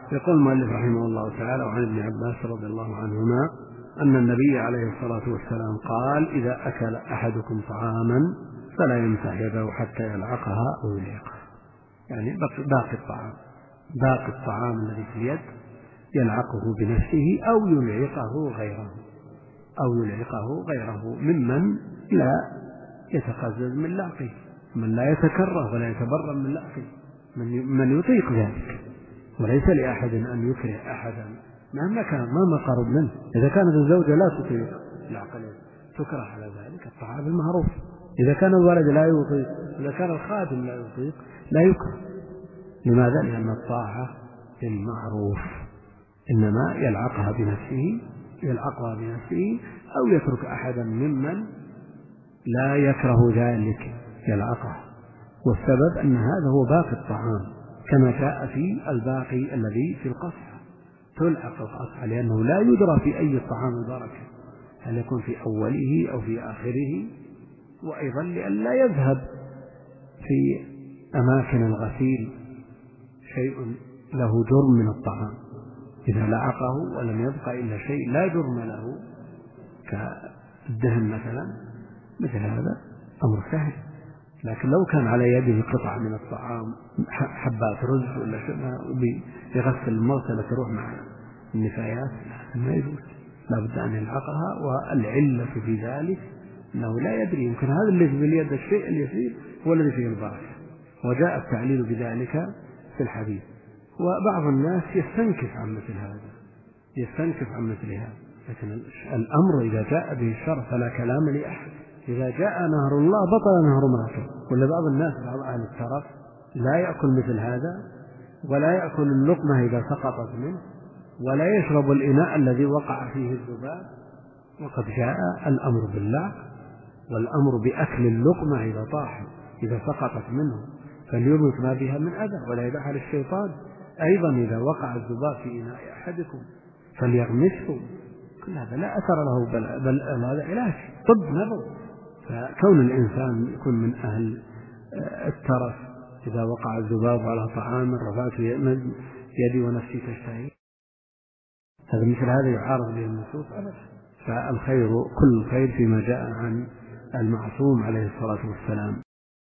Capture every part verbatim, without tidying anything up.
يقول المؤلف رحمه الله تعالى: وعن ابن عباس رضي الله عنهما أن النبي عليه الصلاة والسلام قال: إذا أكل أحدكم طعاما فلا يمسح يده حتى يلعقها أو يلعقها. يعني باقي الطعام باقي الطعام الذي في اليد يلعقه بنفسه أو يلعقه غيره أو يلعقه غيره ممن لا يتقزز من لعقه، من لا يتكره ولا يتبرم من لعقه، من يطيق ذلك. وليس لأحد أن يكره أحدا مهما كان مهما قرب منه. إذا كانت الزوجة لا تطيق العقل تكره على ذلك الطعام المعروف. إذا كان الولد لا يطيق، إذا كان الخادم لا يطيق لا يكره. لماذا؟ لأن الطاعة بالمعروف، إنما يلعقها بنفسه يلعقها بنفسه أو يترك أحدا ممن لا يكره ذلك يلعقه. والسبب أن هذا هو باقي الطعام، كما جاء في الباقي الذي في القصعة تلعق القصعة، لأنه لا يدرى في أي الطعام البركة، هل يكون في أوله أو في آخره. وأيضا لئلا يذهب في أماكن الغسيل شيء له جرم من الطعام، إذا لعقه ولم يبق إلا شيء لا جرم له كالدهن مثلا، مثل هذا أمر سهل. لكن لو كان على يده قطعة من الطعام، حبات رز ولا شيء، يغسل المغسلة تروح مع النفايات، ما يجوز، لا بد أن يلعقها. والعلة في ذلك أنه لا يدري، يمكن هذا اللي في اليد الشيء اليسير هو الذي فيه البركة، وجاء التعليل بذلك في الحديث. وبعض الناس يستنكف عن مثل هذا يستنكف عن مثل هذا لكن الأمر إذا جاء به الشرع فلا كلام لأحد. إذا جاء نهر الله بطل نهر امرأته. ولا بعض الناس بعض أهل الترف لا يأكل مثل هذا، ولا يأكل اللقمة إذا سقطت منه، ولا يشرب الإناء الذي وقع فيه الذباب. وقد جاء الأمر باللعق والأمر بأكل اللقمة إذا طاحت إذا سقطت منه، فليمت ما بها من أذى ولا يدعها للشيطان. أيضا إذا وقع الذباب في إناء أحدكم فليغمسه، كل هذا لا أثر له، بل, بل هذا علاج طب نبوي. فكون الإنسان يكون من أهل الترف إذا وقع الذباب على طعام رفعت يدي ونفسي تشتهي، هذا مثل هذا يعارض به النصوص أبدا. فالخير كل الخير فيما جاء عن المعصوم عليه الصلاة والسلام.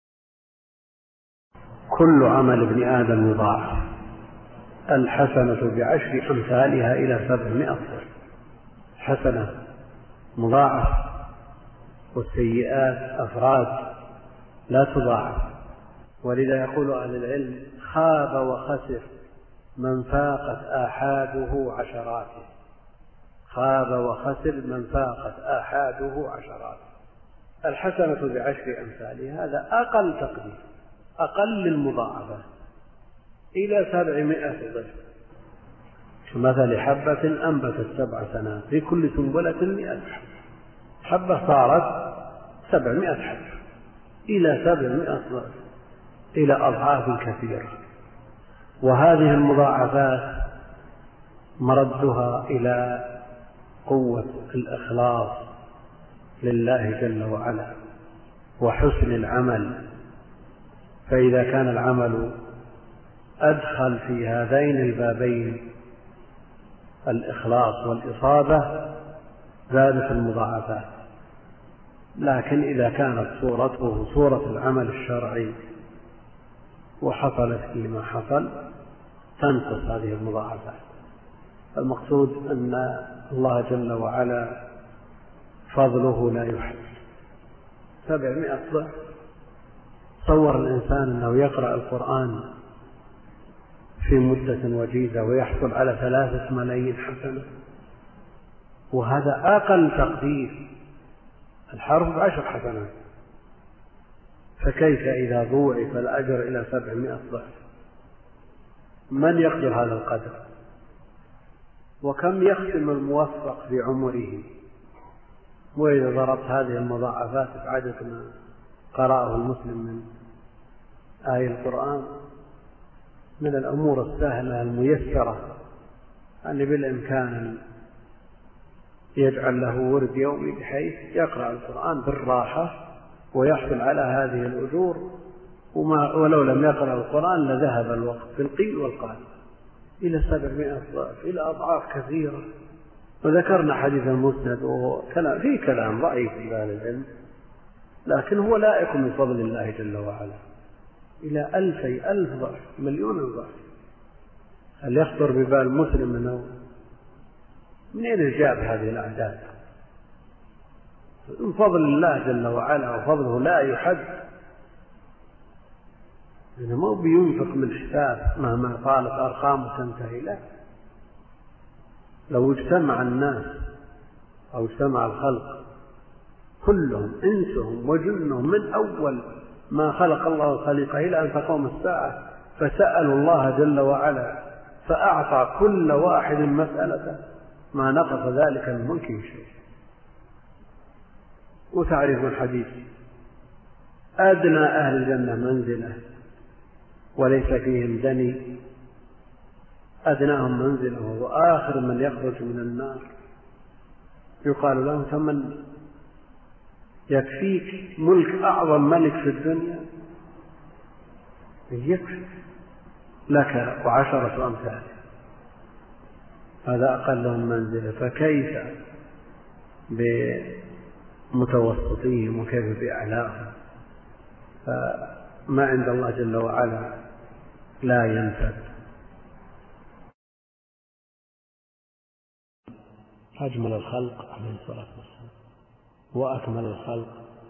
كل عمل ابن آدم يضاعف، الحسنة بعشر أمثالها إلى سبعمائة ضعف. حسنة مضاعف، والسيئات أفراد لا تضاعف. ولذا يقول أهل العلم: خاب وخسر من فاقت آحاده عشراته. خاب وخسر من فاقت آحاده عشراته. الحسنة بعشر أمثالها، هذا أقل تقدير، أقل المضاعفة إلى سبعمائة ضعف. كمثل حبة أنبتت سبع سنابل في كل سنبلة مئة حبة. حبة صارت سبعمائة حبة إلى سبعمائة ضعف، إلى أضعاف كثيرة. وهذه المضاعفات مردها إلى قوة الإخلاص لله جل وعلا وحسن العمل. فإذا كان العمل أدخل في هذين البابين الإخلاص والإصابة زادت المضاعفات. لكن إذا كانت صورته صورة العمل الشرعي وحصلت فيه ما حصل تنقص هذه المضاعفات. المقصود أن الله جل وعلا فضله لا يحد. سبعمائة ضعف. تصور الإنسان أنه يقرأ القرآن في مدة وجيزة ويحصل على ثلاثة ملايين حسنة، وهذا أقل تقدير. الحرف بعشر حسنات، فكيف إذا ضوعف الأجر إلى سبعمائة ضعف؟ من يقدر هذا القدر؟ وكم يختم الموفق في عمره؟ وإذا ضربت هذه المضاعفات بعدد ما قرأه المسلم من آية القرآن من الأمور السهلة الميسرة، أن بالإمكان يجعل له ورد يومي بحيث يقرأ القرآن بالراحة ويحصل على هذه الأجور، وما ولو لم يقرأ القرآن لذهب الوقت في القيل والقال. إلى سبعمائة ضعف، إلى أضعاف كثيرة. وذكرنا حديث المسند وهو كلام فيه كلام ضعيف في أهل العلم، لكن هو لائق من فضل الله جل وعلا، إلى ألفي ألف ضعف، مليون ضعف. هل يخطر ببال مسلم أنه من أين جاب هذه الأعداد؟ من فضل الله جل وعلا، وفضله لا يحد، إنه ما بينفق من حساب مهما طالت أرقامه تنتهي. لا، لو اجتمع الناس أو اجتمع الخلق كلهم إنسهم وجنهم من أول ما خلق الله الخليقة إلى أن تقوم الساعة فسألوا الله جل وعلا فأعطى كل واحد مسألته، ما نقص ذلك من ملكه شيء. وتعرف الحديث: أدنى أهل الجنة منزلة وليس فيهم دني، أدناهم منزلة وهو آخر من يخرج من النار. يقال له: تمنى، يكفيك ملك أعظم ملك في الدنيا؟ يكفي لك وعشرة أمثال، هذا أقلهم منزلة، فكيف بمتوسطيهم وكيف بأعلاهم؟ فما عند الله جل وعلا لا ينفد. أجمل الخلق عليه الصلاة والسلام وأكمل الخلق،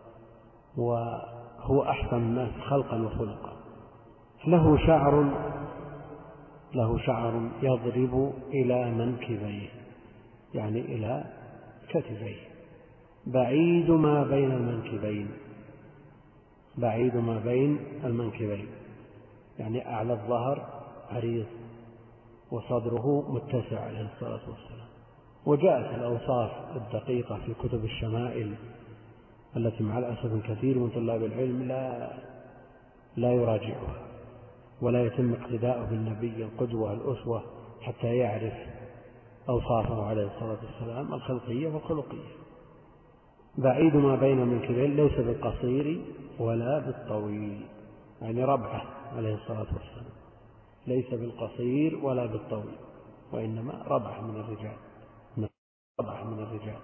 وهو أحسن الناس خلقا وخلقا. له شعر له شعر يضرب إلى منكبيه، يعني إلى كتفيه، بعيد ما بين المنكبين، بعيد ما بين المنكبين، يعني أعلى الظهر عريض وصدره متسع عليه الصلاة والسلام. وجاءت الأوصاف الدقيقة في كتب الشمائل التي مع الأسف كثير من طلاب العلم لا لا يراجعها ولا يتم اقتداءه بالنبي القدوة الأسوة حتى يعرف أوصافه عليه الصلاة والسلام الخلقية والخلقية. بعيد ما بين المنكبين، ليس بالقصير ولا بالطويل، يعني ربعه عليه الصلاة والسلام، ليس بالقصير ولا بالطويل، وإنما ربعه من الرجال، ربعه من الرجال.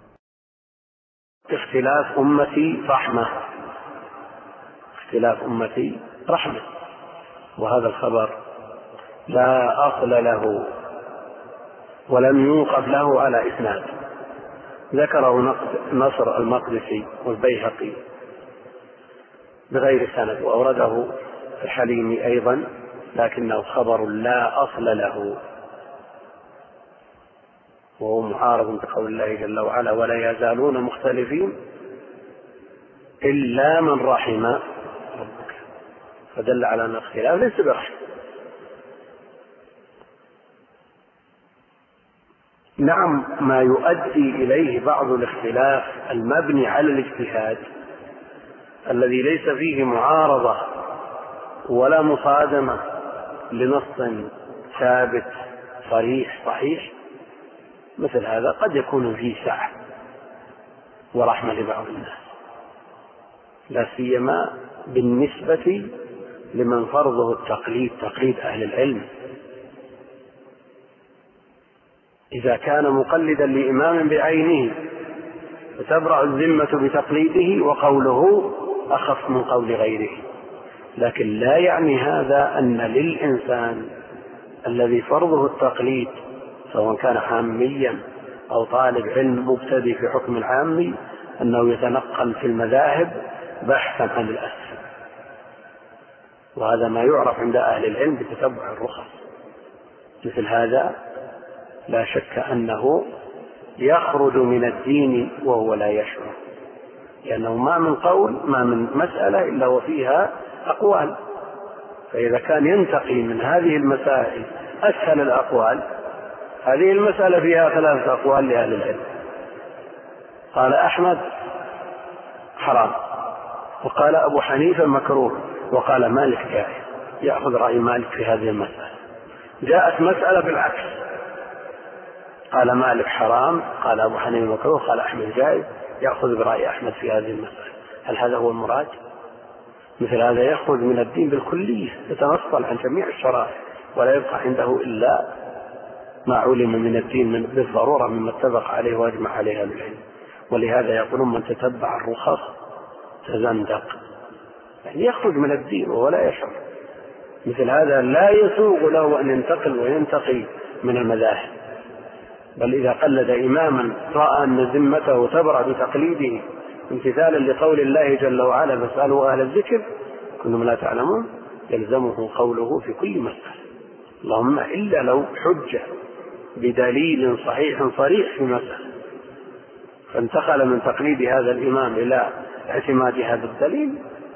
اختلاف أمتي رحمة، اختلاف أمتي رحمة. وهذا الخبر لا أصل له ولم ينقب له على إسناد. ذكره نصر المقدسي والبيهقي بغير سند، وأورده الحليمي أيضا، لكنه خبر لا أصل له، وهو معارض بقول الله جل وعلا: ولا يزالون مختلفين إلا من رحم ربك. فدل على أن الاختلاف ليس برحمة. نعم، ما يؤدي إليه بعض الاختلاف المبني على الاجتهاد الذي ليس فيه معارضة ولا مصادمة لنص ثابت صريح صحيح، مثل هذا قد يكون فيه سعة ورحمة لبعض الناس، لا سيما بالنسبة لمن فرضه التقليد، تقليد أهل العلم. إذا كان مقلدا لإمام بعينه فتبرأ الذمة بتقليده وقوله أخف من قول غيره، لكن لا يعني هذا أن للإنسان الذي فرضه التقليد، سواء كان عاميا أو طالب علم مبتدئ في حكم العامي، أنه يتنقل في المذاهب بحثا عن الأسهل. وهذا ما يعرف عند أهل العلم بتتبع الرخص. مثل هذا لا شك أنه يخرج من الدين وهو لا يشعر، لأنه ما من قول ما من مسألة إلا وفيها أقوال، فإذا كان ينتقي من هذه المسائل أسهل الأقوال، هذه المسألة فيها ثلاثة أقوال لأهل العلم. قال أحمد حرام، وقال أبو حنيفة مكروه، وقال مالك جائز، يأخذ رأي مالك في هذه المسألة. جاءت مسألة بالعكس، قال مالك حرام، قال أبو حنيفة مكروه، قال أحمد جائز، يأخذ برأي أحمد في هذه المسألة. هل هذا هو المراد؟ مثل هذا يخرج من الدين بالكلية، يتنصل عن جميع الشرائع ولا يبقى عنده إلا ما علم من الدين من بالضرورة مما اتفق عليه واجمع عليه أهل العلم. ولهذا يقولون من تتبع الرخص تزندق، يعني يخرج من الدين وهو لا يشعر. مثل هذا لا يسوغ له أن ينتقل وينتقي من المذاهب، بل إذا قلد إماما رأى أن ذمته تبرأ بتقليده امتثالا لقول الله جل وعلا فاسألوا أهل الذكر كنتم لا تعلمون، يلزمه قوله في كل مسألة، اللهم إلا لو حجة بدليل صحيح صريح في مسألة، فانتقل من تقليد هذا الإمام إلى اعتماد هذا الدليل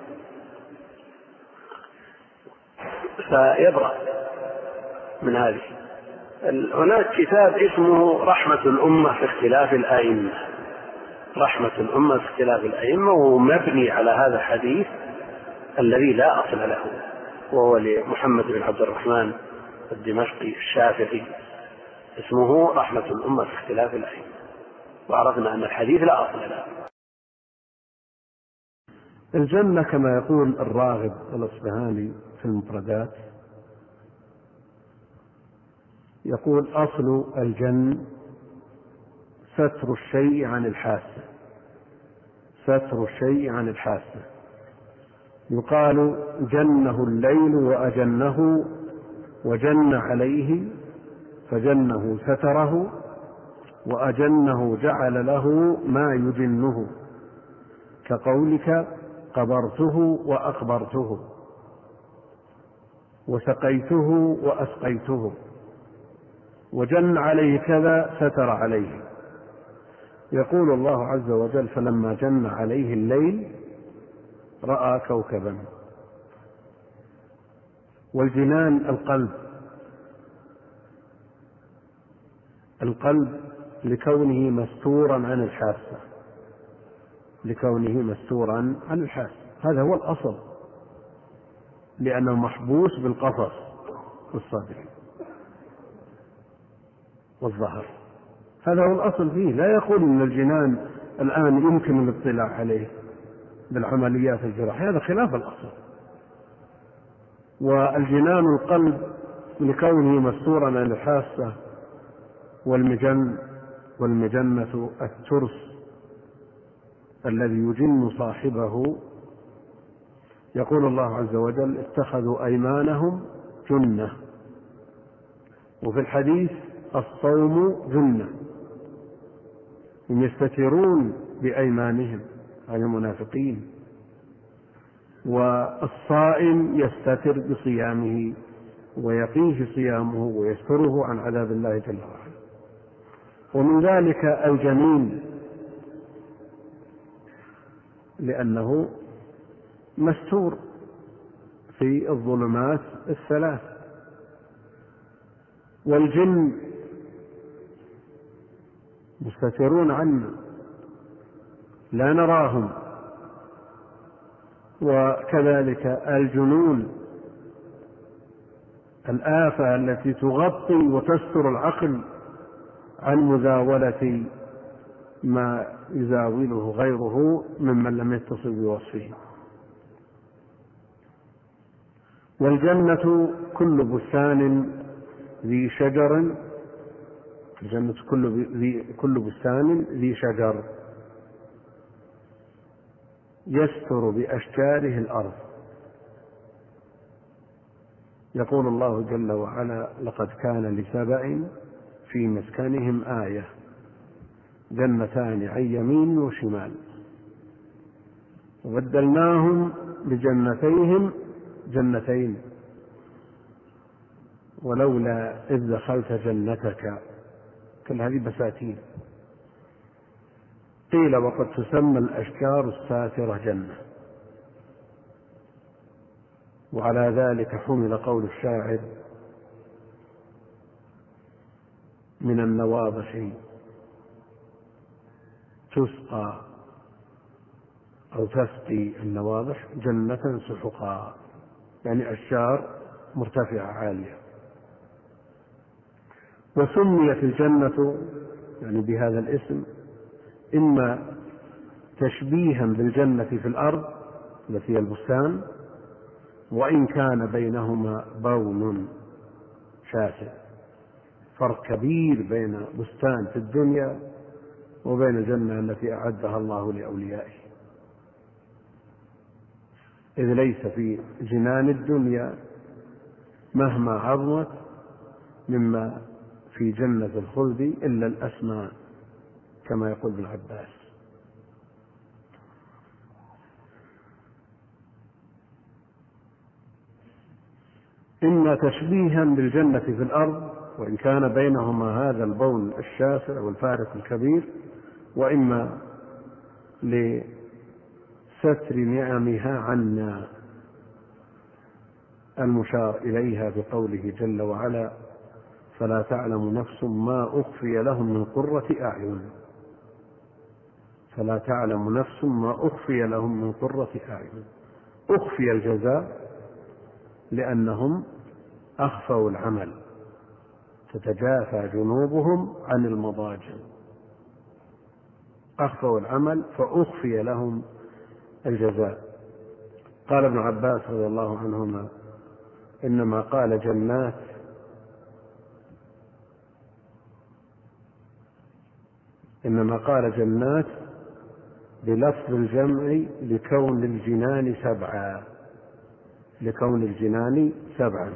فيبرأ من هذه. هناك كتاب اسمه رحمة الأمة في اختلاف الأئمة، رحمة الأمة في اختلاف الأئمة، وهو مبني على هذا الحديث الذي لا أصل له، وهو لمحمد بن عبد الرحمن الدمشقي الشافعي، اسمه رحمة الأمة في اختلاف الأئمة، وعرفنا أن الحديث لا أصل له. الجنة كما يقول الراغب الأصبهاني في المفردات، يقول أصل الجن ستر الشيء عن الحاسة، ستر الشيء عن الحاسة. يقال جنه الليل وأجنه وجن عليه، فجنه ستره وأجنه جعل له ما يجنه، كقولك قبرته وأقبرته وسقيته وأسقيته، وجن عليه كذا ستر عليه. يقول الله عز وجل فلما جن عليه الليل رأى كوكبا. والجنان القلب، القلب لكونه مستورا عن الحاسة، لكونه مستورا عن الحاسة، هذا هو الأصل، لأنه محبوس بالقفص والصدر والظهر، هذا هو الأصل فيه. لا يقول إن الجنان الآن يمكن الاطلاع عليه بالعمليات الجراحية، هذا خلاف الأصل. والجنان القلب لكونه مستورا عن الحاسة، والمجن والمجنة الترس الذي يجن صاحبه. يقول الله عز وجل اتخذوا أيمانهم جنة، وفي الحديث الصوم جنة، هم يستترون بأيمانهم عن المنافقين، والصائم يستتر بصيامه ويقيه صيامه ويستره عن عذاب الله جل وعلا. ومن ذلك الجنين، لأنه مستور في الظلمات الثلاث. والجن مستترون عنا لا نراهم. وكذلك الجنون، الآفة التي تغطي وتستر العقل عن مزاولة ما يزاوله غيره ممن لم يتصل بوصفه. والجنة كل بستان ذي شجر، الجنة كل, كل بستان ذي شجر يستر بأشجاره الأرض. يقول الله جل وعلا لقد كان لسبأ في مسكنهم آية جنتان عن يمين وشمال وبدلناهم بجنتيهم جنتين ولولا إذ دخلت جنتك، كل هذه بساتين. قيل وقد تسمى الأشجار الساترة جنة. وعلى ذلك حمل قول الشاعر من النواضح تسقى أو تسقي النواضح جنة سحقا، يعني أشجار مرتفعة عالية. وسميت الجنة يعني بهذا الاسم إما تشبيها بالجنة في الأرض التي هي البستان، وإن كان بينهما بون شاسع، فرق كبير بين بستان في الدنيا وبين الجنة التي أعدها الله لأوليائه، إذ ليس في جنان الدنيا مهما عظمت مما في جنة الخلد إلا الأسماء، كما يقول ابن عباس. إما تشبيها بالجنة في الأرض، وإن كان بينهما هذا البون الشاسع والفارق الكبير، وإما لستر نعمها عنا، المشار إليها بقوله جل وعلا: فلا تعلم نفس ما أخفي لهم من قرة أعين. فلا تعلم نفس ما أخفي لهم من قرة أعين. أخفي الجزاء لأنهم أخفوا العمل، تتجافى جنوبهم عن المضاجع، أخفوا العمل فأخفي لهم الجزاء. قال ابن عباس رضي الله عنهما: إنما قال جنات إنما قال جنات بلفظ الجمع لكون الجنان سبعا لكون الجنان سبعا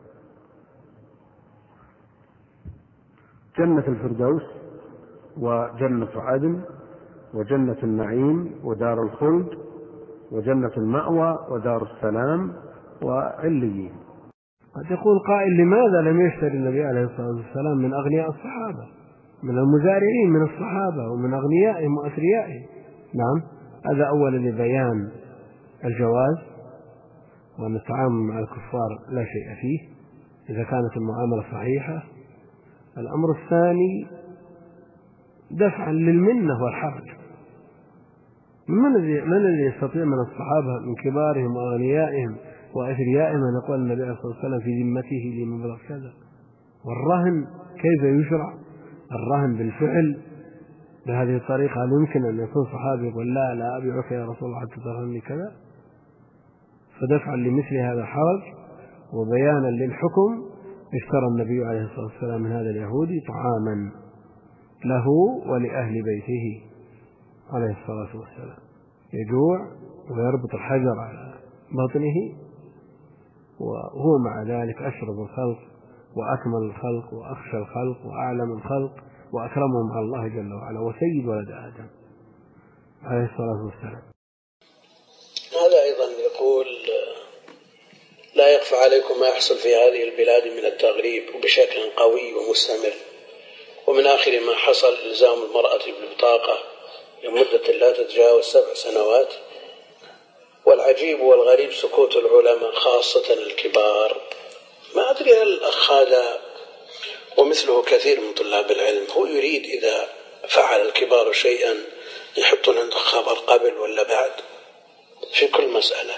جنة الفردوس، وجنة عدن، وجنة النعيم، ودار الخلد، وجنة المأوى، ودار السلام، وعليين. قد يقول قائل: لماذا لم يشتري النبي عليه الصلاة والسلام من أغنياء الصحابة، من المزارعين من الصحابة ومن أغنيائهم وأثريائهم؟ نعم، هذا أولا لبيان الجواز، وأن التعامل مع الكفار لا شيء فيه إذا كانت المعاملة صحيحة. الأمر الثاني دفعا للمنة والحرج. من الذي يستطيع من الصحابة من كبارهم وأغنيائهم وأثريائهم أن يقول النبي عليه الصلاة والسلام في ذمته لمبلغ كذا؟ والرهن كيف يشرع؟ الرهن بالفعل بهذه الطريقة، هل يمكن أن يكون صحابي يقول: لا لا أبيعك يا رسول الله حتى ترهنني كذا؟ فدفعا لمثل هذا الحرج وبيانا للحكم اشترى النبي عليه الصلاة والسلام من هذا اليهودي طعاما له ولأهل بيته عليه الصلاة والسلام، يجوع ويربط الحجر على بطنه، وهو مع ذلك أشرف الخلق وأكمل الخلق وأخشى الخلق وأعلم الخلق وأكرمهم على الله جل وعلا، وسيد ولد آدم عليه الصلاة والسلام. هذا أيضا يقول: لا يخفى عليكم ما يحصل في هذه البلاد من التغريب وبشكل قوي ومستمر، ومن آخر ما حصل إلزام المرأة بالبطاقة لمدة لا تتجاوز سبع سنوات، والعجيب والغريب سكوت العلماء خاصة الكبار. ما أدري هل الأخ هذا ومثله كثير من طلاب العلم هو يريد إذا فعل الكبار شيئا يحطون عنده خبر قبل ولا بعد في كل مسألة؟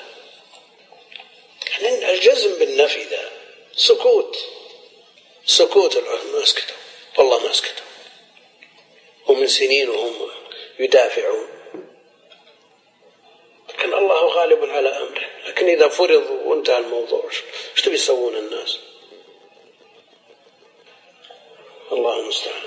يعني الجزم بالنفي ذا سكوت سكوت العلماء ما اسكتوا، والله ما اسكتوا، ومن سنين وهم يدافعون، لكن الله غالب على أمره. لكن إذا فرض وانتهى الموضوع ايش تبي يسوون الناس؟ الله المستعان.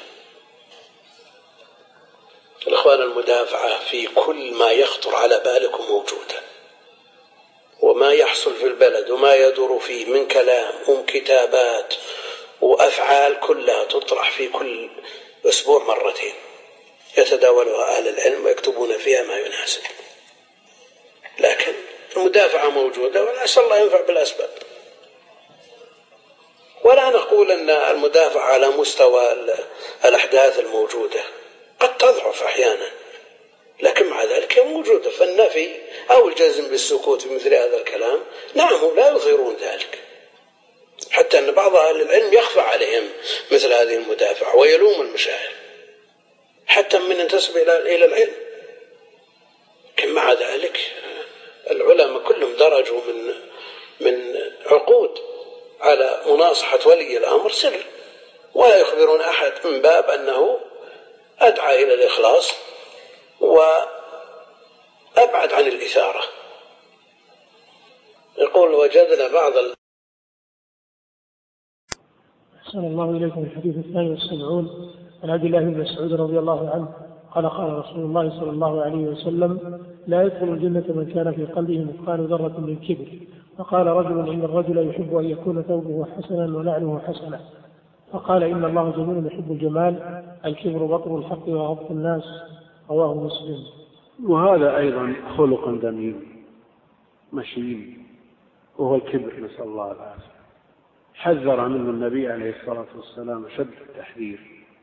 الإخوان، المدافعة في كل ما يخطر على بالكم موجودة، وما يحصل في البلد وما يدور فيه من كلام ومن كتابات وأفعال كلها تطرح في كل أسبوع مرتين يتداولها أهل العلم ويكتبون فيها ما يناسب. لكن المدافعة موجودة، ونسأل الله ينفع بالأسباب. ولا نقول أن المدافعة على مستوى الأحداث الموجودة، قد تضعف أحيانا، لكن مع ذلك هي موجودة. فالنفي أو الجزم بالسكوت في مثل هذا الكلام نعم لا يظهرون ذلك، حتى أن بعض أهل العلم يخفى عليهم مثل هذه المدافعة ويلوم المشايخ حتى من ينتسب إلى العلم. لكن مع ذلك العلماء كلهم درجوا من من عقود على مناصحة ولي الأمر سر، ولا يخبرون أحد من باب أنه أدعى إلى الإخلاص وأبعد عن الإثارة. يقول: وجدنا بعض ال... أحسن الله إليكم. الحديث الثاني والسبعون عن عبد الله بن مسعود رضي الله عنه قال قال رسول الله صلى الله عليه وسلم: لا يدخل الجنة من كان في قلبه مثقال ذرة من كبر. فقال رجل: إن الرجل يحب أن يكون ثوبه حسنا ونعله حسنا. فقال: إن الله جميل يحب الجمال، الكبر بطر الحق وغض الناس. رواه مسلم. وهذا أيضا خلق ذميم مشين، وهو الكبر، نسأل الله العافية. حذر منه النبي عليه الصلاة والسلام شد التحذير: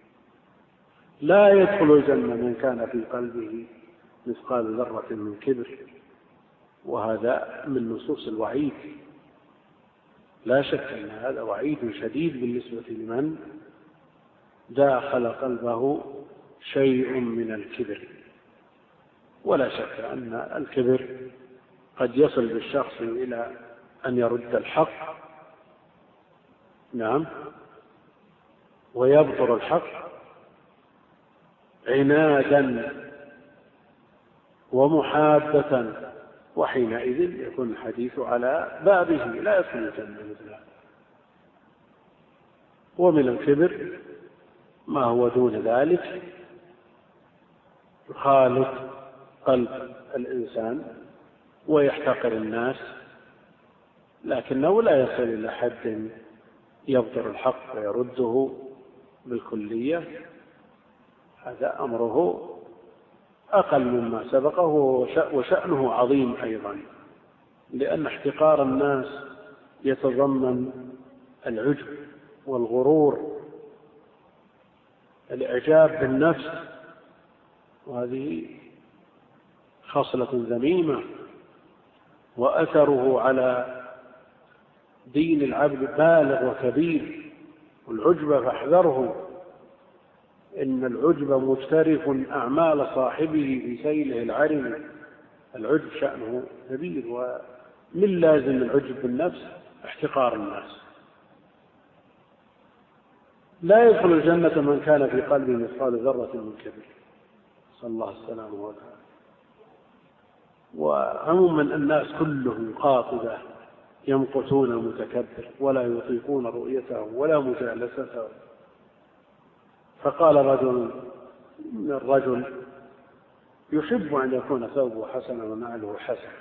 لا يدخل الجنة من كان في قلبه مثقال ذرة من كبر. وهذا من نصوص الوعيد، لا شك أن هذا وعيد شديد بالنسبة لمن داخل قلبه شيء من الكبر. ولا شك أن الكبر قد يصل بالشخص إلى أن يرد الحق، نعم، ويبطر الحق عنادا ومحابة، وحينئذ يكون الحديث على بابه، لا يدخل الجنة مثل هذا. ومن الكبر ما هو دون ذلك يخالط قلب الإنسان ويحتقر الناس، لكنه لا يصل إلى حد يبطر الحق ويرده بالكلية. هذا أمره أقل مما سبقه، وشأنه عظيم أيضا، لأن احتقار الناس يتضمن العجب والغرور، الإعجاب بالنفس، وهذه خصلة ذميمة، وأثره على دين العبد بالغ وكبير. والعجب فاحذره، إن العجب مجترف أعمال صاحبه في سيله العرم. العجب شأنه كبير، ومن لازم العجب بالنفس احتقار الناس. لا يدخل الجنة من كان في قلبه مثقال ذرة من كبر، صلى الله السلامة والعافية. وعموما الناس كلهم قاطبة يمقتون متكبر، ولا يطيقون رؤيته ولا مجالسته. فقال رجل من الرجل: يحب أن يكون ثوبه حسنا ونعله حسنا.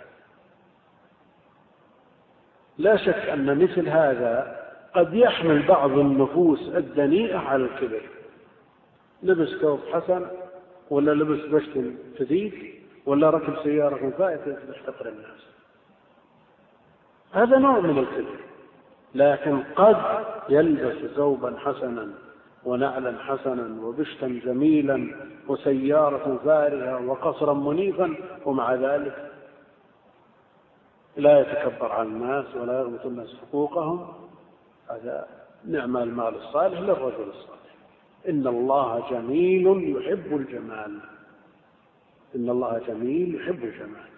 لا شك أن مثل هذا قد يحمل بعض النفوس الدنيئة على الكبر، لبس ثوب حسن، ولا لبس بشت جديد، ولا ركب سيارة فائتة يحتقر الناس. هذا نوع من الكبر. لكن قد يلبس ثوبا حسنا ونعلا حسنا وبشتا جميلا وسيارة فارهة وقصرا منيفا، ومع ذلك لا يتكبر على الناس ولا يغبط الناس حقوقهم. هذا نعم المال الصالح للرجل الصالح. إن الله جميل يحب الجمال، إن الله جميل يحب الجمال.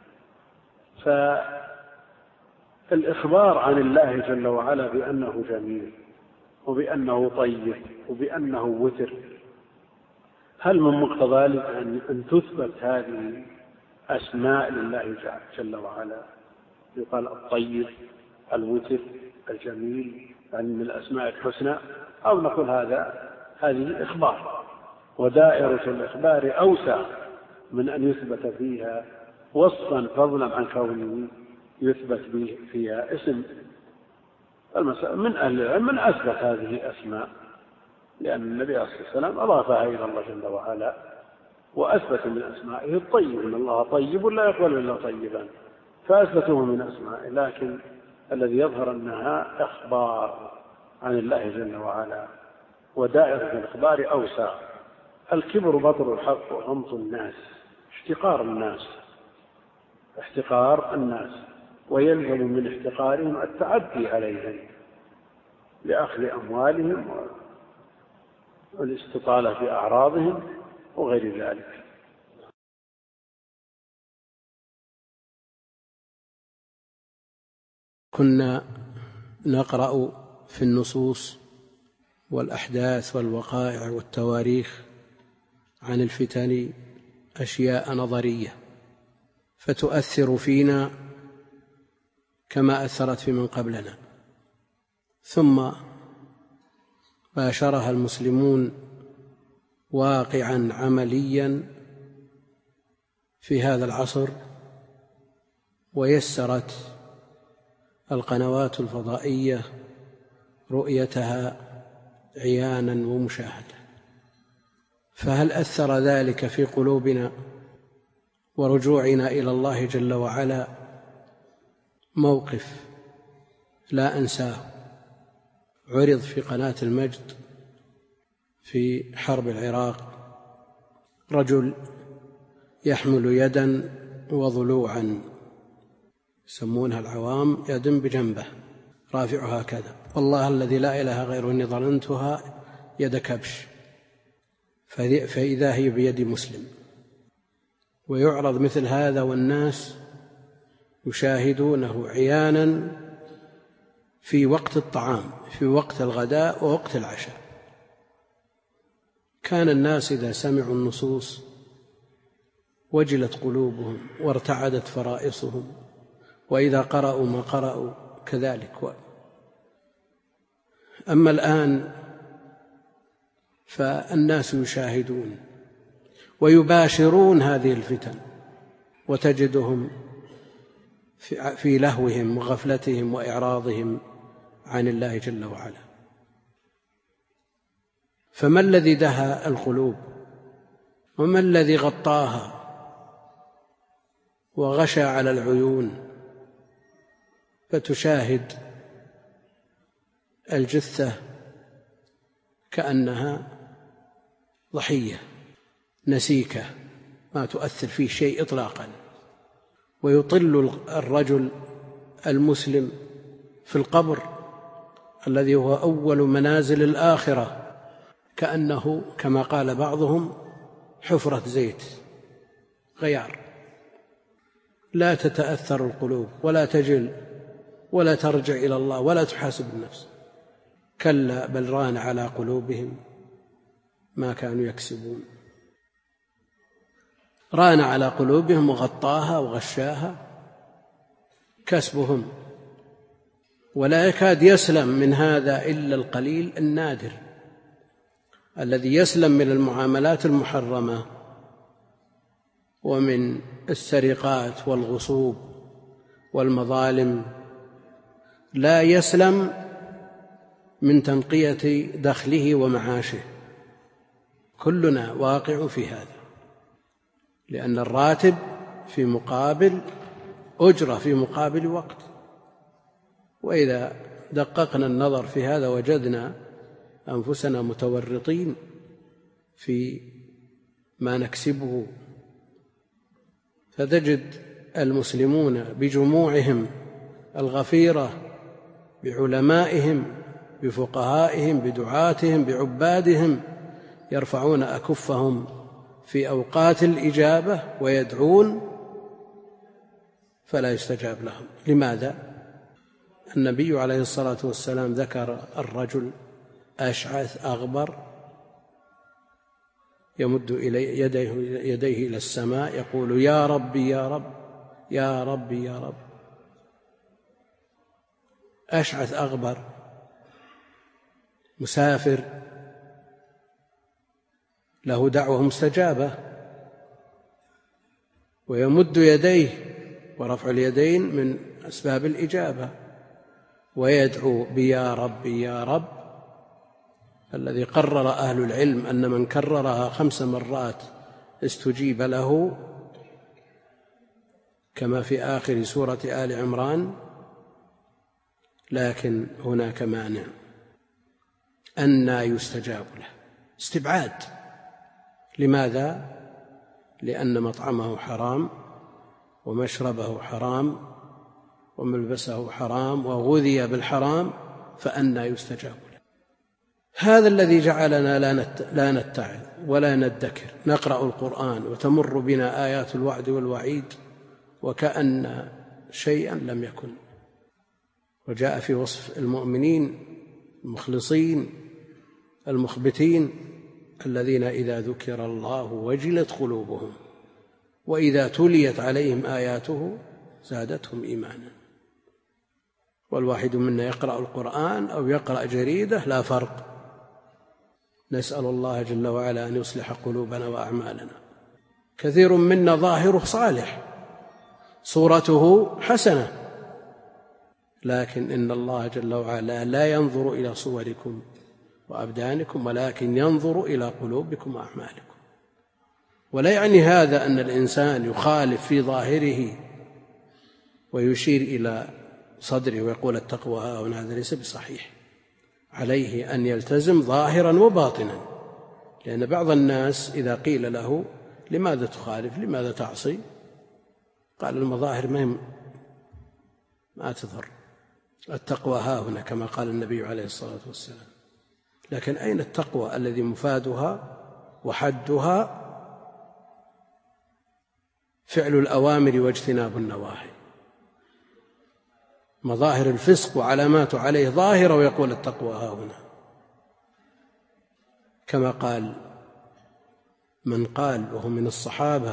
فالإخبار عن الله جل وعلا بأنه جميل وبأنه طيب وبأنه وتر، هل من مقتضى ذلك أن تثبت هذه أسماء لله جل وعلا؟ يقال الطيب، الوتر، الجميل، يعني من الأسماء الحسنى، أو نقول هذا هذه إخبار، ودائرة الإخبار أوسع من أن يثبت فيها وصفا فضلا عن كونه يثبت به فيها اسم. المسألة من أهل العلم من أثبت هذه الأسماء، لأن النبي عليه الصلاة والسلام أضافها إلى الله جل وعلا، وأثبت من أسمائه الطيب، إن الله طيب لا يقبل إلا طيبا، فأثبتوه من أسمائه. لكن الذي يظهر أنها إخبار عن الله جل وعلا، ودائرة الإخبار أوسع. الكبر بطر الحق وغمط الناس، احتقار الناس، احتقار الناس، ويلزم من احتقارهم التعدي عليهم لأخذ أموالهم والاستطالة في أعراضهم وغير ذلك. كنا نقرأ في النصوص والأحداث والوقائع والتواريخ عن الفتن أشياء نظرية فتؤثر فينا كما أثرت في من قبلنا، ثم باشرها المسلمون واقعا عمليا في هذا العصر، ويسرت القنوات الفضائية رؤيتها عيانا ومشاهدة. فهل أثر ذلك في قلوبنا ورجوعنا إلى الله جل وعلا؟ موقف لا أنساه عرض في قناة المجد في حرب العراق، رجل يحمل يدا وضلوعا، يسمونها العوام يد بجنبه رافعها كذا، والله الذي لا إله غيره إني ظننتها يد كبش، فإذا هي بيد مسلم. ويعرض مثل هذا والناس يشاهدونه عيانا في وقت الطعام، في وقت الغداء ووقت العشاء. كان الناس إذا سمعوا النصوص وجلت قلوبهم وارتعدت فرائصهم، وإذا قرأوا ما قرأوا كذلك. أما الآن فالناس يشاهدون ويباشرون هذه الفتن، وتجدهم في لهوهم وغفلتهم وإعراضهم عن الله جل وعلا. فما الذي دهى القلوب؟ وما الذي غطاها وغشى على العيون فتشاهد الجثة كأنها ضحية نسيكة ما تؤثر فيه شيء إطلاقا، ويطل الرجل المسلم في القبر الذي هو أول منازل الآخرة كأنه كما قال بعضهم حفرة زيت غيار، لا تتأثر القلوب ولا تجل ولا ترجع إلى الله ولا تحاسب النفس. كلا بل ران على قلوبهم ما كانوا يكسبون. ران على قلوبهم وغطاها وغشاها كسبهم، ولا يكاد يسلم من هذا إلا القليل النادر الذي يسلم من المعاملات المحرمة ومن السرقات والغصوب والمظالم، لا يسلم من تنقية دخله ومعاشه. كلنا واقع في هذا، لأن الراتب في مقابل أجرة في مقابل وقت. وإذا دققنا النظر في هذا وجدنا أنفسنا متورطين في ما نكسبه. فتجد المسلمون بجموعهم الغفيرة بعلمائهم بفقهائهم بدعاتهم بعبادهم يرفعون أكفهم في أوقات الإجابة ويدعون فلا يستجاب لهم. لماذا؟ النبي عليه الصلاة والسلام ذكر الرجل أشعث أغبر يمد يديه, يديه إلى السماء يقول يا ربي يا رب يا ربي يا رب. أشعث أغبر مسافر له دعوة مستجابة ويمد يديه، ورفع اليدين من أسباب الإجابة، ويدعو بيا ربي يا رب، الذي قرر أهل العلم أن من كررها خمس مرات استجيب له، كما في آخر سورة آل عمران. لكن هناك مانع، أنى يستجاب له، استبعاد. لماذا؟ لأن مطعمه حرام ومشربه حرام وملبسه حرام وغذي بالحرام، فأنى يستجاب له. هذا الذي جعلنا لا نتعظ ولا ندكر، نقرأ القرآن وتمر بنا آيات الوعد والوعيد وكأن شيئا لم يكن. وجاء في وصف المؤمنين المخلصين المخبتين الذين إذا ذكر الله وجلت قلوبهم وإذا تليت عليهم آياته زادتهم إيمانا. والواحد منا يقرأ القرآن أو يقرأ جريدة لا فرق، نسأل الله جل وعلا أن يصلح قلوبنا وأعمالنا. كثير منا ظاهره صالح، صورته حسنة، لكن إن الله جل وعلا لا ينظر إلى صوركم وأبدانكم، ولكن ينظر إلى قلوبكم وأعمالكم. ولا يعني هذا أن الإنسان يخالف في ظاهره ويشير إلى صدره ويقول التقوى ها هنا، هذا ليس بصحيح. عليه أن يلتزم ظاهرا وباطنا، لأن بعض الناس إذا قيل له لماذا تخالف، لماذا تعصي، قال المظاهر ما ما تضر، التقوى ها هنا كما قال النبي عليه الصلاة والسلام. لكن أين التقوى الذي مفادها وحدها فعل الأوامر واجتناب النواهي؟ مظاهر الفسق وعلامات عليه ظاهرة ويقول التقوى ها هنا، كما قال من قال وهو من الصحابة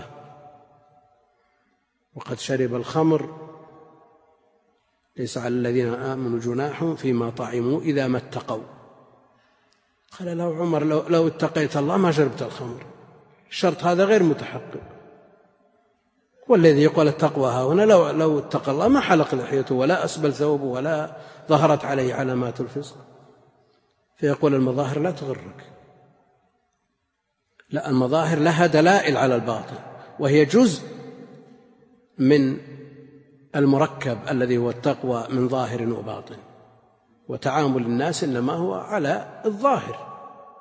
وقد شرب الخمر ليس على الذين آمنوا جناح فيما طعموا إذا ما اتقوا. قال له عمر لو, لو اتقيت الله ما شربت الخمر، الشرط هذا غير متحقق. والذي يقول التقوى ها هنا لو, لو اتقى الله ما حلق لحيته ولا أسبل ثوبه ولا ظهرت عليه علامات الفسق. فيقول المظاهر لا تغرك، لا، المظاهر لها دلائل على الباطن، وهي جزء من المركب الذي هو التقوى من ظاهر وباطن، وتعامل الناس إنما هو على الظاهر.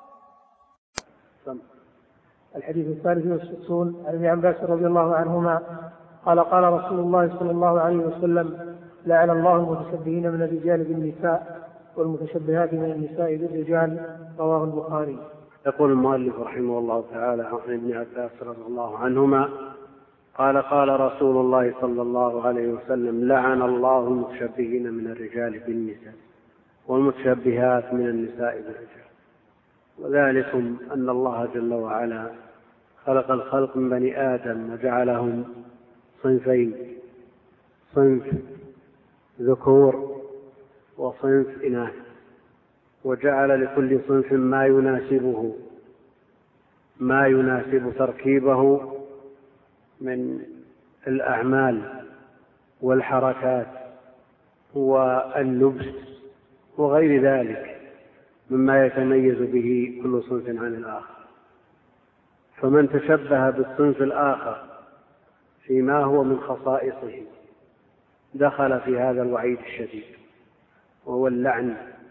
الحديث الثالث والستون عن ابن عباس رضي الله عنهما قال قال رسول الله صلى الله عليه وسلم لعن الله المتشبهين من الرجال بالنساء والمتشبهات من النساء بالرجال. رواه البخاري. يقول المؤلف رحمه الله تعالى عن ابن عباس رضي الله عنهما قال قال رسول الله صلى الله عليه وسلم لعن الله المتشبهين من الرجال بالنساء والمتشبهات من النساء بالرجال. وذلكم أن الله جل وعلا خلق الخلق من بني آدم وجعلهم صنفين، صنف ذكور وصنف إناث، وجعل لكل صنف ما يناسبه ما يناسب تركيبه من الأعمال والحركات واللبس وغير ذلك مما يتميز به كل صنف عن الآخر. فمن تشبه بالصنف الآخر فيما هو من خصائصه دخل في هذا الوعيد الشديد، وهو اللعن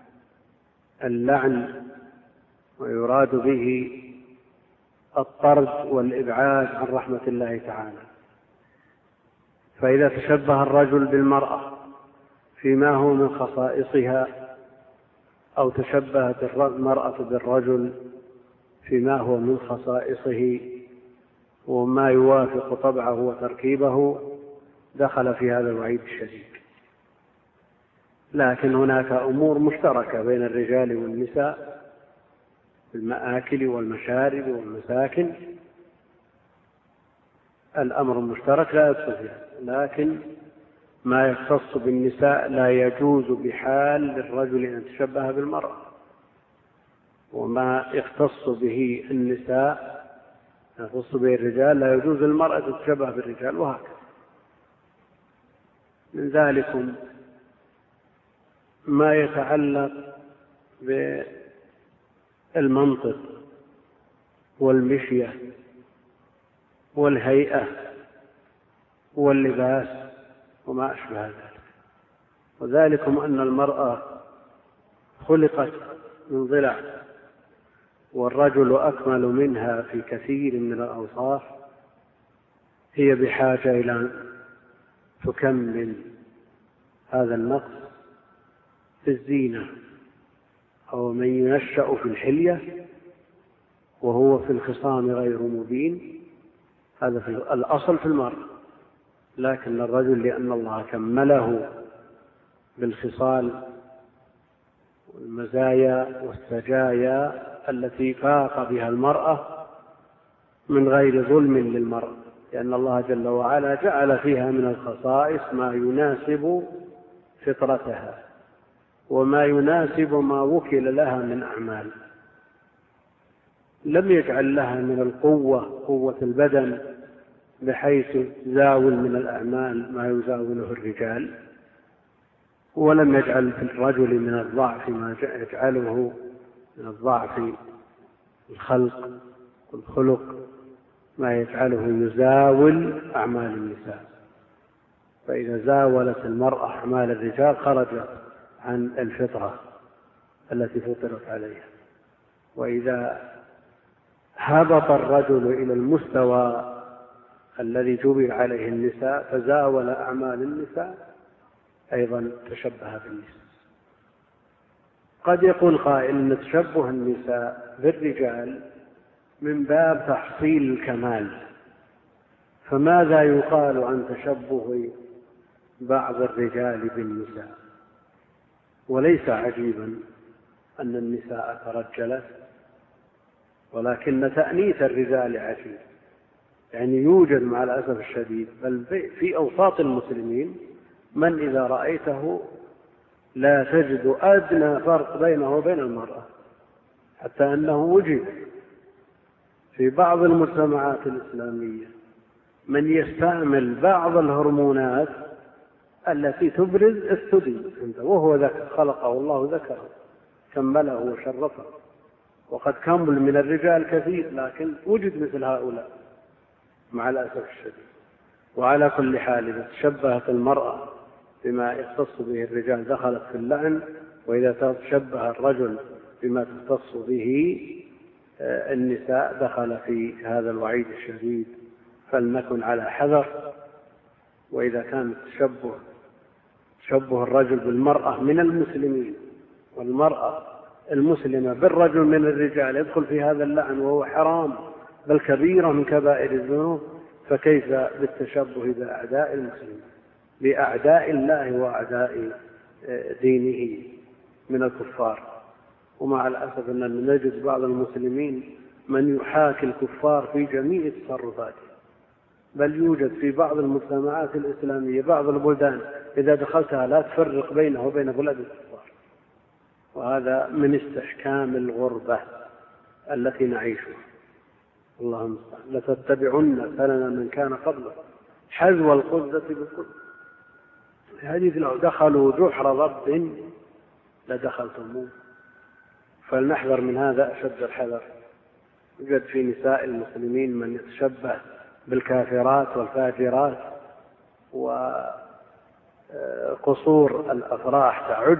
اللعن ويراد به الطرد والإبعاد عن رحمة الله تعالى. فإذا تشبه الرجل بالمرأة فيما هو من خصائصها، أو تشبهت المرأة بالرجل فيما هو من خصائصه وما يوافق طبعه وتركيبه، دخل في هذا الوعيد الشديد. لكن هناك أمور مشتركة بين الرجال والنساء، المآكل والمشارب والمساكن، الأمر المشترك لا يدخل فيها. لكن ما يختص بالنساء لا يجوز بحال للرجل أن يتشبه بالمرأة، وما يختص به النساء يختص به الرجال لا يجوز للمرأة أن تتشبه بالرجال، وهكذا. من ذلك ما يتعلق بالمنطق والمشية والهيئة واللباس وما أشبه ذلك. وذلكم أن المرأة خلقت من ضلع، والرجل أكمل منها في كثير من الأوصاف، هي بحاجة إلى أن تكمل هذا النقص في الزينة. أو من ينشأ في الحلية وهو في الخصام غير مبين، هذا في الأصل في المرأة. لكن الرجل لأن الله كمله بالخصال والمزايا والسجايا التي فاق بها المرأة من غير ظلم للمرأة، لأن الله جل وعلا جعل فيها من الخصائص ما يناسب فطرتها وما يناسب ما وكل لها من أعمال. لم يجعل لها من القوة قوة البدن بحيث تزاول من الأعمال ما يزاوله الرجال، ولم يجعل في الرجل من الضعف ما يجعله من الضعف الخلق والخلق ما يجعله يزاول أعمال النساء. فإذا زاولت المرأة أعمال الرجال خرجت عن الفطرة التي فطرت عليها. وإذا هبط الرجل إلى المستوى الذي جبل عليه النساء فزاول أعمال النساء أيضا تشبه بالنساء. قد يقول قائل أن تشبه النساء بالرجال من باب تحصيل الكمال، فماذا يقال عن تشبه بعض الرجال بالنساء؟ وليس عجيبا أن النساء ترجلت، ولكن تأنيث الرجال عجيب. يعني يوجد مع الأسف الشديد بل في أوساط المسلمين من إذا رأيته لا تجد أدنى فرق بينه وبين المرأة، حتى أنه وجد في بعض المجتمعات الإسلامية من يستعمل بعض الهرمونات التي تبرز الثدي وهو ذكر، خلقه الله ذكره كمله وشرفه، وقد كمل من الرجال كثير، لكن وجد مثل هؤلاء مع الأسف الشديد. وعلى كل حال إذا تشبهت المرأة بما يختص به الرجال دخلت في اللعن، وإذا تشبه الرجل بما تختص به النساء دخل في هذا الوعيد الشديد. فلنكن على حذر. وإذا كان تشبه تشبه الرجل بالمرأة من المسلمين والمرأة المسلمة بالرجل من الرجال يدخل في هذا اللعن وهو حرام بل كبيرة من كبائر الذنوب، فكيف بالتشبه بأعداء المسلمين بأعداء الله وأعداء دينه من الكفار؟ ومع الأسف أننا نجد بعض المسلمين من يحاكي الكفار في جميع تصرفاته، بل يوجد في بعض المجتمعات الإسلامية بعض البلدان إذا دخلتها لا تفرق بينه وبين بلاد الكفار، وهذا من استحكام الغربة التي نعيشها. اللهم لتتبعن سنن من كان قبله حذو القذة بالقذة. الحديث لو دخلوا جحر ضب لدخلتموه. فلنحذر من هذا أشد الحذر. يوجد في نساء المسلمين من يتشبه بالكافرات والفاجرات، وقصور الأفراح تعج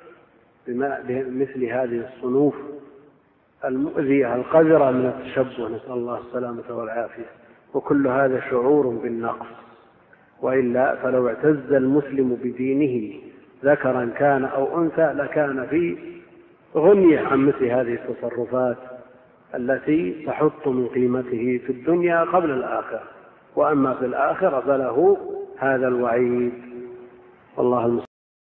بمثل هذه الصنوف المؤذية القذرة من التشبه، نسأل الله السلامة والعافية. وكل هذا شعور بالنقص، وإلا فلو اعتز المسلم بدينه ذكرا كان أو أنثى لكان في غنية عن مثل هذه التصرفات التي تحط من قيمته في الدنيا قبل الآخرة، وأما في الآخرة فله هذا الوعيد. والله المستعان.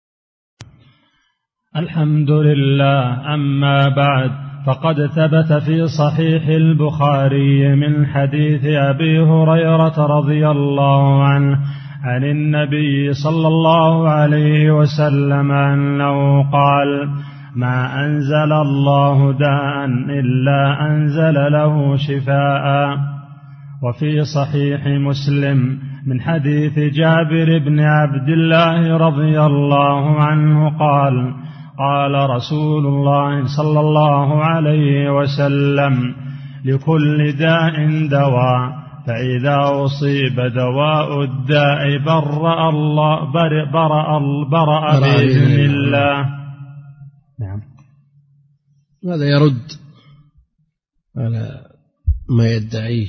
الحمد لله. أما بعد، فقد ثبت في صحيح البخاري من حديث أبي هريرة رضي الله عنه عن النبي صلى الله عليه وسلم أنه قال: ما أنزل الله داء إلا أنزل له شفاء. وفي صحيح مسلم من حديث جابر بن عبد الله رضي الله عنه قال: قال رسول الله صلى الله عليه وسلم: لكل داء دواء، فإذا أصيب دواء الداء برأ الله برأ, برأ, برأ بإذن الله. نعم. هذا يرد على ما يدعيه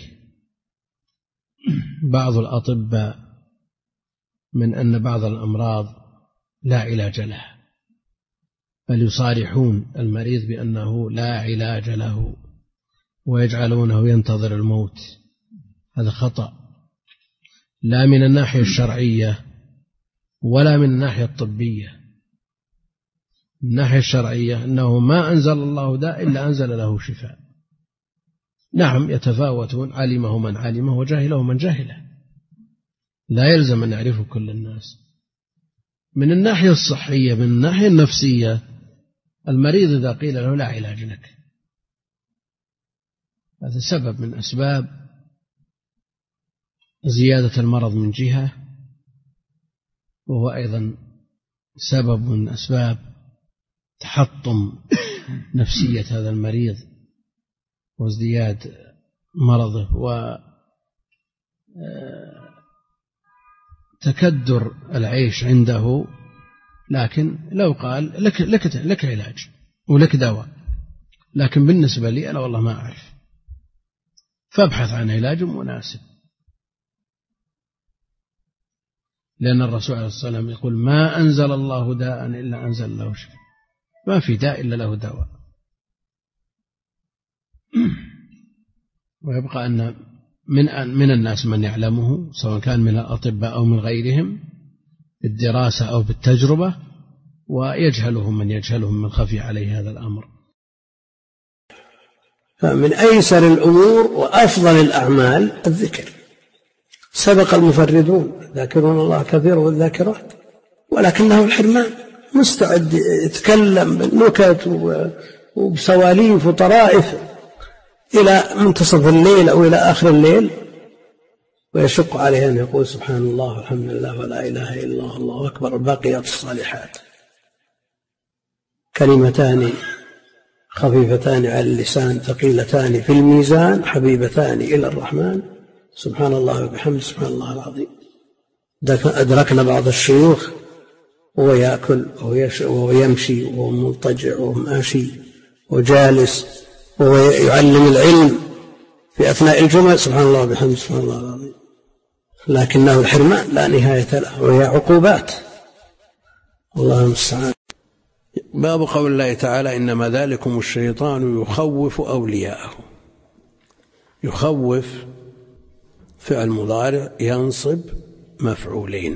بعض الأطباء من أن بعض الأمراض لا علاج لها، بل يصارحون المريض بأنه لا علاج له ويجعلونه ينتظر الموت. هذا خطأ، لا من الناحية الشرعية ولا من الناحية الطبية. من الناحية الشرعية أنه ما أنزل الله داء إلا أنزل له شفاء. نعم، يتفاوتون، علمه من علمه وجاهله من جاهله، لا يلزم أن يعرفه كل الناس. من الناحية الصحية، من الناحية النفسية، المريض إذا قيل له لا علاج لك هذا سبب من أسباب زيادة المرض من جهة، وهو أيضا سبب من أسباب تحطم نفسية هذا المريض وازدياد مرضه وتكدر العيش عنده. لكن لو قال لك, لك, لك علاج ولك دواء، لكن بالنسبة لي أنا والله ما أعرف، فابحث عن علاج مناسب، لأن الرسول عليه الصلاة والسلام يقول ما أنزل الله داء إلا أنزل له شفاء، ما في داء إلا له دواء. ويبقى أن من من الناس من يعلمه، سواء كان من الأطباء أو من غيرهم، بالدراسة أو بالتجربة، ويجهلهم من يجهلهم من خفي عليه هذا الأمر. فمن أيسر الأمور وأفضل الأعمال الذكر. سبق المفردون ذاكرون الله كثيرا والذاكرات، ولكنه الحرمان، مستعد يتكلم بالنكت وبسواليف وطرائف إلى منتصف الليل أو إلى آخر الليل، ويشق عليه أن يقول سبحان الله والحمد لله ولا إله إلا الله الله أكبر، الباقيات الصالحات، كلمتان خفيفتان على اللسان ثقيلتان في الميزان حبيبتان إلى الرحمن، سبحان الله وبحمده سبحان الله العظيم. أدركنا بعض الشيوخ وهو يأكل وهو يمشي وهو مضطجع وهو ماشي وجالس وهو يعلم العلم في أثناء الجمعة سبحان الله وبحمده سبحان الله العظيم، لكنه الحرمان لا نهاية له، وهي عقوبات، الله المستعان. باب قول الله تعالى إنما ذلكم الشيطان يخوف أولياءه. يخوف فعل مضارع ينصب مفعولين،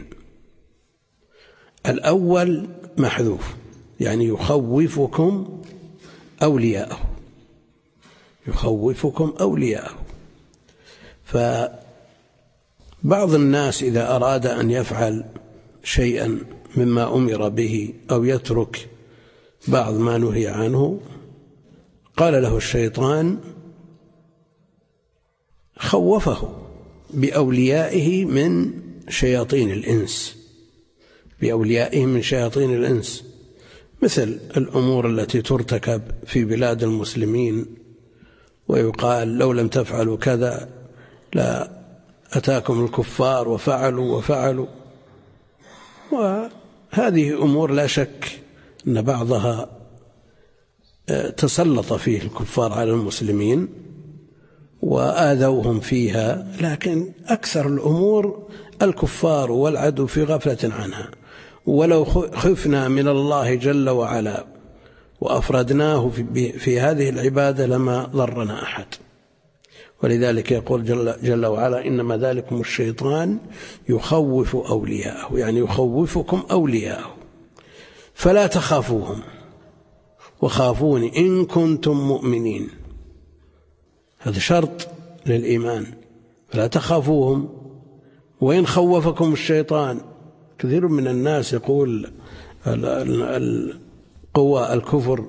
الأول محذوف يعني يخوفكم أولياءه، يخوفكم أولياءه. فبعض الناس إذا أراد أن يفعل شيئا مما أمر به أو يترك بعض ما نهي عنه، قال له الشيطان خوفه بأوليائه من شياطين الإنس، بأوليائه من شياطين الإنس، مثل الأمور التي ترتكب في بلاد المسلمين ويقال لو لم تفعلوا كذا لا أتاكم الكفار وفعلوا وفعلوا. وهذه أمور لا شك أن بعضها تسلط فيه الكفار على المسلمين وآذوهم فيها، لكن أكثر الأمور الكفار والعدو في غفلة عنها، ولو خفنا من الله جل وعلا وأفردناه في هذه العبادة لما ضرنا أحد. ولذلك يقول جل, جل وعلا إنما ذلكم الشيطان يخوف أولياءه، يعني يخوفكم أولياءه، فلا تخافوهم وخافوني إن كنتم مؤمنين. هذا شرط للإيمان، فلا تخافوهم. وإن خوفكم الشيطان، كثير من الناس يقول القوى الكفر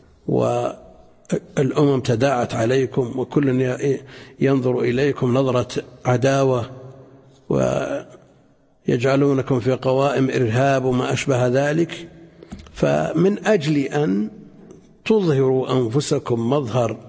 والأمم تداعت عليكم وكل ينظر إليكم نظرة عداوة ويجعلونكم في قوائم إرهاب وما أشبه ذلك، فمن أجل أن تظهروا أنفسكم مظهر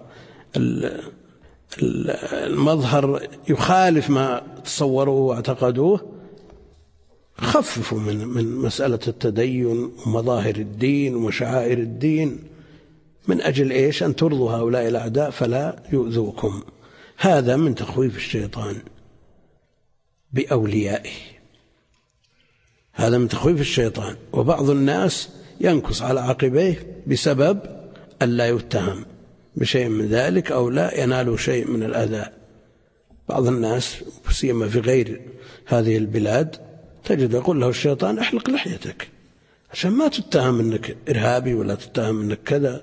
المظهر يخالف ما تصوروه واعتقدوه، خففوا من من مسألة التدين ومظاهر الدين وشعائر الدين، من أجل إيش؟ أن ترضوا هؤلاء الأعداء فلا يؤذوكم. هذا من تخويف الشيطان بأوليائه، هذا من تخويف الشيطان. وبعض الناس ينكص على عقبيه بسبب أن لا يتهم بشيء من ذلك أو لا ينال شيء من الأذى. بعض الناس سيما في غير هذه البلاد تجد يقول له الشيطان احلق لحيتك عشان ما تتهم أنك إرهابي ولا تتهم أنك كذا،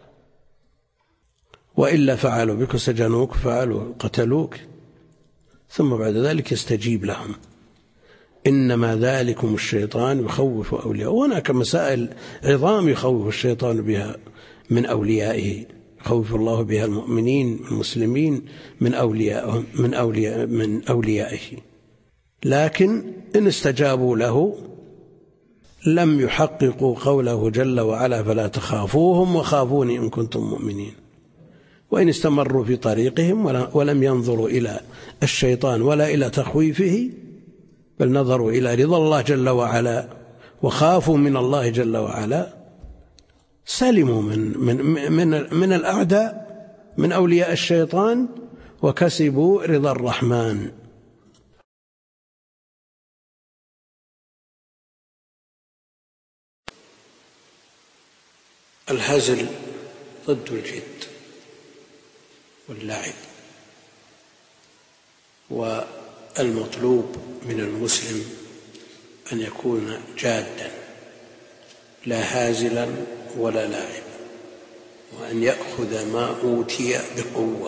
وإلا فعلوا بك سجنوك فعلوا قتلوك، ثم بعد ذلك يستجيب لهم. إنما ذلكم الشيطان يخوف أولياءه. وهناك مسائل عظام يخوف الشيطان بها من أوليائه، يخوف الله بها المؤمنين المسلمين من أوليائهم من أولياء من أوليائه. لكن إن استجابوا له لم يحققوا قوله جل وعلا فلا تخافوهم وخافوني إن كنتم مؤمنين. وإن استمروا في طريقهم ولم ينظروا إلى الشيطان ولا إلى تخويفه بل نظروا إلى رضا الله جل وعلا وخافوا من الله جل وعلا سلموا من, من, من, من الأعداء من أولياء الشيطان وكسبوا رضا الرحمن. الهزل ضد الجد واللعب، والمطلوب من المسلم أن يكون جادا لا هازلا ولا لاعب، وأن يأخذ ما أوتي بقوة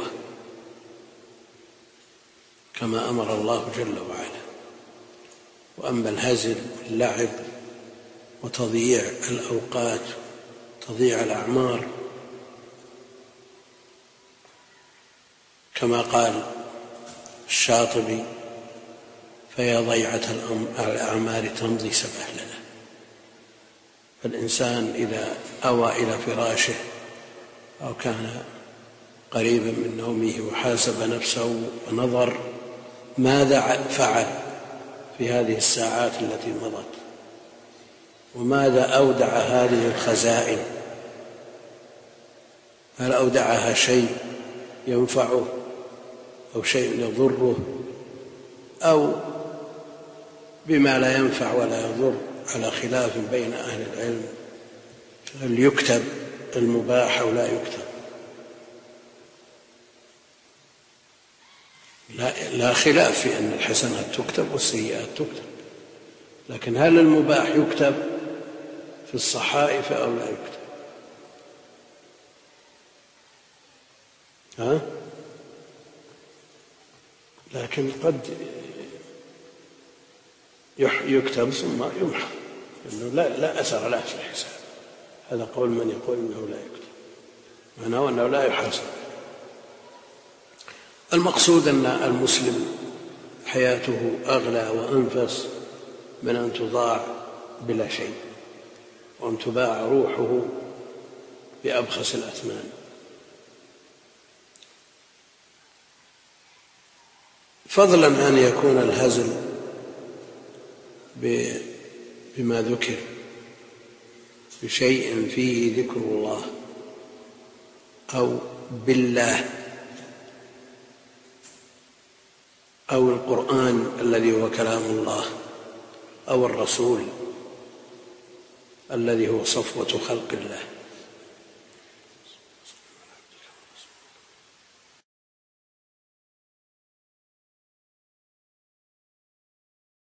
كما أمر الله جل وعلا. وأما الهزل واللعب وتضييع الأوقات تضييع الأعمار كما قال الشاطبي فيا ضيعة الأعمار تمضي سبهللة. فالإنسان إذا أوى إلى فراشه أو كان قريبا من نومه وحاسب نفسه ونظر ماذا فعل في هذه الساعات التي مضت وماذا أودع هذه الخزائن، هل أودعها شيء ينفعه أو شيء يضره أو بما لا ينفع ولا يضر، على خلاف بين أهل العلم هل يكتب المباح أو لا يكتب. لا, لا خلاف في أن الحسنات تكتب والسيئات تكتب، لكن هل المباح يكتب في الصحائف أو لا يكتب؟ ها؟ لكن قد يكتب ثم يمحى لأنه لا, لا أثر له في الحساب. هذا قول من يقول إنه لا يكتب، معناه أنه لا يحاسب. المقصود أن المسلم حياته أغلى وأنفس من أن تضاع بلا شيء وأن تباع روحه بأبخس الأثمان. فضلا أن يكون الهزل بما ذكر بشيء فيه ذكر الله أو بالله أو القرآن الذي هو كلام الله أو الرسول الذي هو صفوة خلق الله.